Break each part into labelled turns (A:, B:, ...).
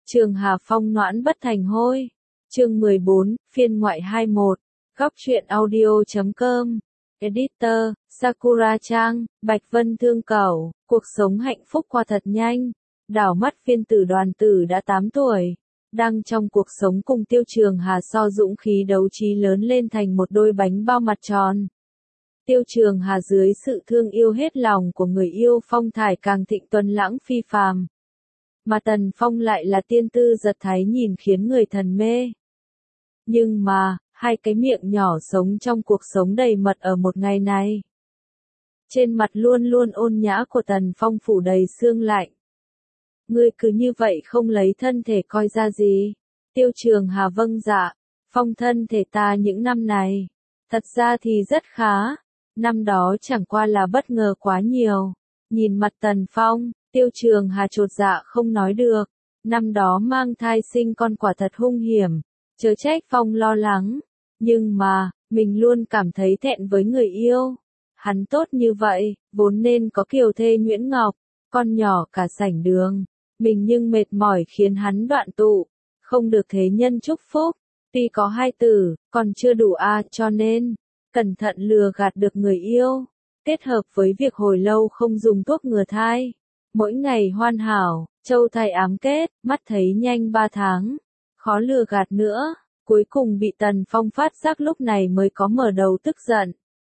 A: Trường Hà Phong noãn bất thành hôi. Chương 14, phiên ngoại 21. Góc truyện audio.com. Editor, Sakura Trang, Bạch Vân Thương Cẩu. Cuộc sống hạnh phúc qua thật nhanh. Đảo mắt phiên tử Đoàn Tử đã 8 tuổi. Đang trong cuộc sống cùng Tiêu Trường Hà so dũng khí đấu trí lớn lên thành một đôi bánh bao mặt tròn. Tiêu Trường Hà dưới sự thương yêu hết lòng của người yêu phong thải càng thịnh tuấn lãng phi phàm. Mà Tần Phong lại là tiên tư giật thái nhìn khiến người thần mê. Nhưng mà, hai cái miệng nhỏ sống trong cuộc sống đầy mật ở một ngày này. Trên mặt luôn luôn ôn nhã của Tần Phong phủ đầy sương lạnh. Ngươi cứ như vậy không lấy thân thể coi ra gì. Tiêu Trường Hà vâng dạ, Phong thân thể ta những năm này. Thật ra thì rất khá. Năm đó chẳng qua là bất ngờ quá nhiều. Nhìn mặt Tần Phong, Tiêu Trường Hà chột dạ không nói được. Năm đó mang thai sinh con quả thật hung hiểm. Chớ trách Phong lo lắng. Nhưng mà, mình luôn cảm thấy thẹn với người yêu. Hắn tốt như vậy, vốn nên có kiều thê Nguyễn Ngọc, con nhỏ cả sảnh đường. Mình nhưng mệt mỏi khiến hắn đoạn tụ. Không được thế nhân chúc phúc. Tuy có 2 tử, còn chưa đủ cho nên, cẩn thận lừa gạt được người yêu. Kết hợp với việc hồi lâu không dùng thuốc ngừa thai. Mỗi ngày hoàn hảo, châu thai ám kết, mắt thấy nhanh 3 tháng. Khó lừa gạt nữa, cuối cùng bị Tần Phong phát giác lúc này mới có mở đầu tức giận.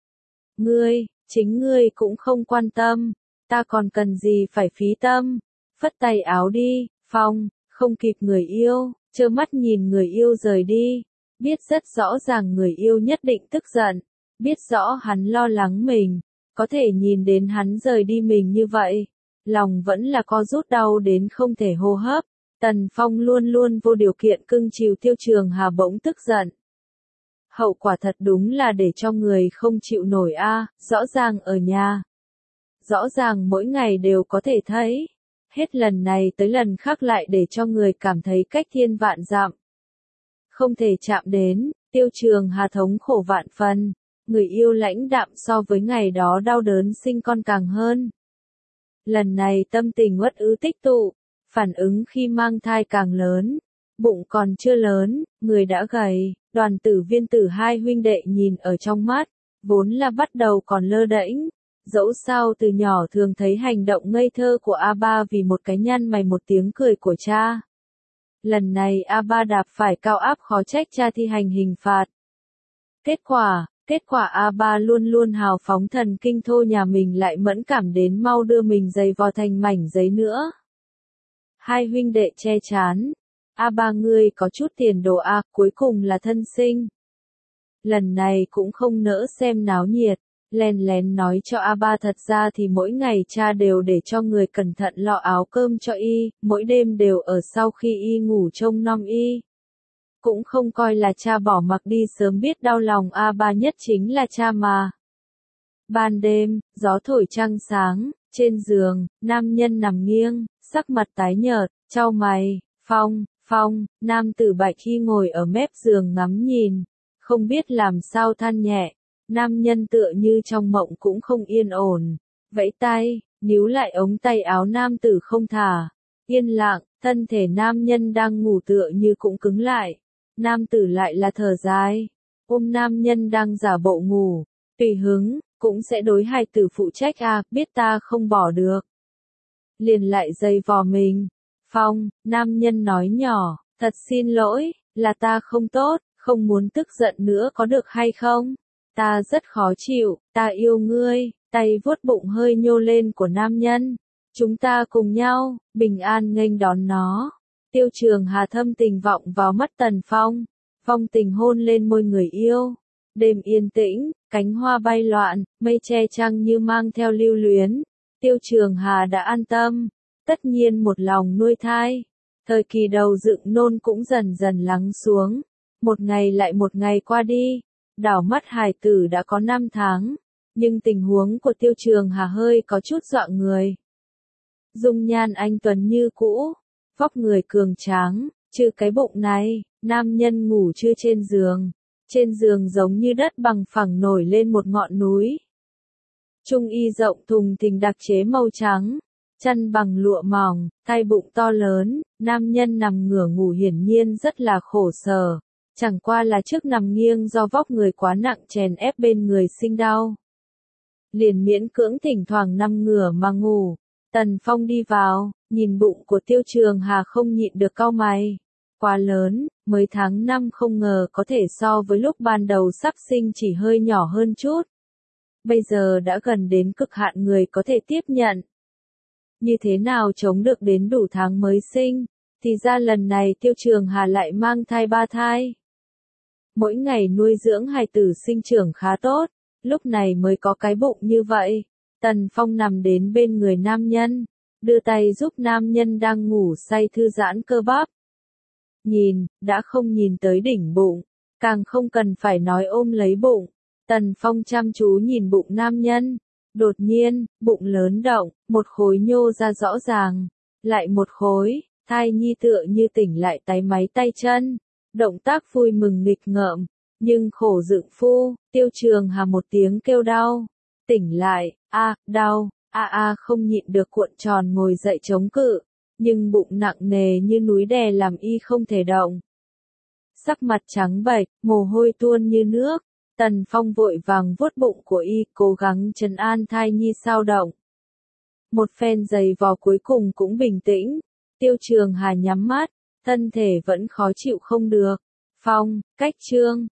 A: Chính ngươi cũng không quan tâm, ta còn cần gì phải phí tâm. Phất tay áo đi, Phong, không kịp người yêu, trơ mắt nhìn người yêu rời đi. Biết rất rõ ràng người yêu nhất định tức giận, biết rõ hắn lo lắng mình, có thể nhìn đến hắn rời đi mình như vậy. Lòng vẫn là co rút đau đến không thể hô hấp. Tần Phong luôn luôn vô điều kiện cưng chiều Tiêu Trường Hà bỗng tức giận. Hậu quả thật đúng là để cho người không chịu nổi rõ ràng ở nhà. Rõ ràng mỗi ngày đều có thể thấy. Hết lần này tới lần khác lại để cho người cảm thấy cách thiên vạn dặm. Không thể chạm đến, Tiêu Trường Hà thống khổ vạn phần. Người yêu lãnh đạm so với ngày đó đau đớn sinh con càng hơn. Lần này tâm tình uất ứ tích tụ, phản ứng khi mang thai càng lớn. Bụng còn chưa lớn, người đã gầy, Đoàn Tử Viên Tử hai huynh đệ nhìn ở trong mắt, vốn là bắt đầu còn lơ đễnh. Dẫu sao từ nhỏ thường thấy hành động ngây thơ của A3 vì một cái nhăn mày một tiếng cười của cha. Lần này A3 đạp phải cao áp khó trách cha thi hành hình phạt. Kết quả A3 luôn luôn hào phóng thần kinh thô nhà mình lại mẫn cảm đến mau đưa mình giày vò thành mảnh giấy nữa. Hai huynh đệ che chán. A3 ngươi có chút tiền đồ cuối cùng là thân sinh. Lần này cũng không nỡ xem náo nhiệt, lén lén nói cho A3 thật ra thì mỗi ngày cha đều để cho người cẩn thận lọ áo cơm cho y, mỗi đêm đều ở sau khi y ngủ trông nom y. Cũng không coi là cha bỏ mặc đi sớm biết đau lòng A3 nhất chính là cha mà. Ban đêm, gió thổi trăng sáng, trên giường, nam nhân nằm nghiêng, sắc mặt tái nhợt, chau mày, Phong, nam tử Bạch Hy ngồi ở mép giường ngắm nhìn, không biết làm sao than nhẹ, nam nhân tựa như trong mộng cũng không yên ổn, vẫy tay, níu lại ống tay áo nam tử không thả, yên lặng, thân thể nam nhân đang ngủ tựa như cũng cứng lại, nam tử lại là thở dài, ôm nam nhân đang giả bộ ngủ, tùy hứng, cũng sẽ đối hài tử phụ trách biết ta không bỏ được. Liền lại giày vò mình. Phong, nam nhân nói nhỏ, thật xin lỗi, là ta không tốt, không muốn tức giận nữa có được hay không? Ta rất khó chịu, ta yêu ngươi, tay vuốt bụng hơi nhô lên của nam nhân. Chúng ta cùng nhau, bình an nghênh đón nó. Tiêu Trường Hà thâm tình vọng vào mắt Tần Phong. Phong tình hôn lên môi người yêu. Đêm yên tĩnh, cánh hoa bay loạn, mây che trăng như mang theo lưu luyến. Tiêu Trường Hà đã an tâm. Tất nhiên một lòng nuôi thai. Thời kỳ đầu dựng nôn cũng dần dần lắng xuống. Một ngày lại một ngày qua đi. Đảo mắt hài tử đã có 5 tháng. Nhưng tình huống của Tiêu Trường Hà hơi có chút dọa người. Dung nhan anh tuấn như cũ. Vóc người cường tráng. Trừ cái bụng này, nam nhân ngủ trưa trên giường. Trên giường giống như đất bằng phẳng nổi lên một ngọn núi. Trung y rộng thùng thình đặc chế màu trắng. chăn bằng lụa mỏng, thai bụng to lớn, nam nhân nằm ngửa ngủ hiển nhiên rất là khổ sở. Chẳng qua là trước nằm nghiêng do vóc người quá nặng chèn ép bên người sinh đau. Liền miễn cưỡng thỉnh thoảng nằm ngửa mà ngủ. Tần Phong đi vào, nhìn bụng của Tiêu Trường Hà không nhịn được cau mày. Quá lớn, mới tháng 5 không ngờ có thể so với lúc ban đầu sắp sinh chỉ hơi nhỏ hơn chút. Bây giờ đã gần đến cực hạn người có thể tiếp nhận. Như thế nào chống được đến đủ tháng mới sinh, thì ra lần này Tiêu Trường Hà lại mang thai 3 thai. Mỗi ngày nuôi dưỡng hài tử sinh trưởng khá tốt, lúc này mới có cái bụng như vậy. Tần Phong nằm đến bên người nam nhân, đưa tay giúp nam nhân đang ngủ say thư giãn cơ bắp. Nhìn, đã không nhìn tới đỉnh bụng, càng không cần phải nói ôm lấy bụng. Tần Phong chăm chú nhìn bụng nam nhân. Đột nhiên, bụng lớn động, một khối nhô ra rõ ràng. Lại một khối, thai nhi tựa như tỉnh lại táy máy tay chân. Động tác vui mừng nghịch ngợm, nhưng khổ dựng phu, Tiêu Trường Hà một tiếng kêu đau. Tỉnh lại, đau, không nhịn được cuộn tròn ngồi dậy chống cự, nhưng bụng nặng nề như núi đè làm y không thể động. Sắc mặt trắng bệch, mồ hôi tuôn như nước, Tần Phong vội vàng vuốt bụng của y, cố gắng trấn an thai nhi sao động. Một phen giày vò cuối cùng cũng bình tĩnh, Tiêu Trường Hà nhắm mắt, thân thể vẫn khó chịu không được. Phong, cách chương.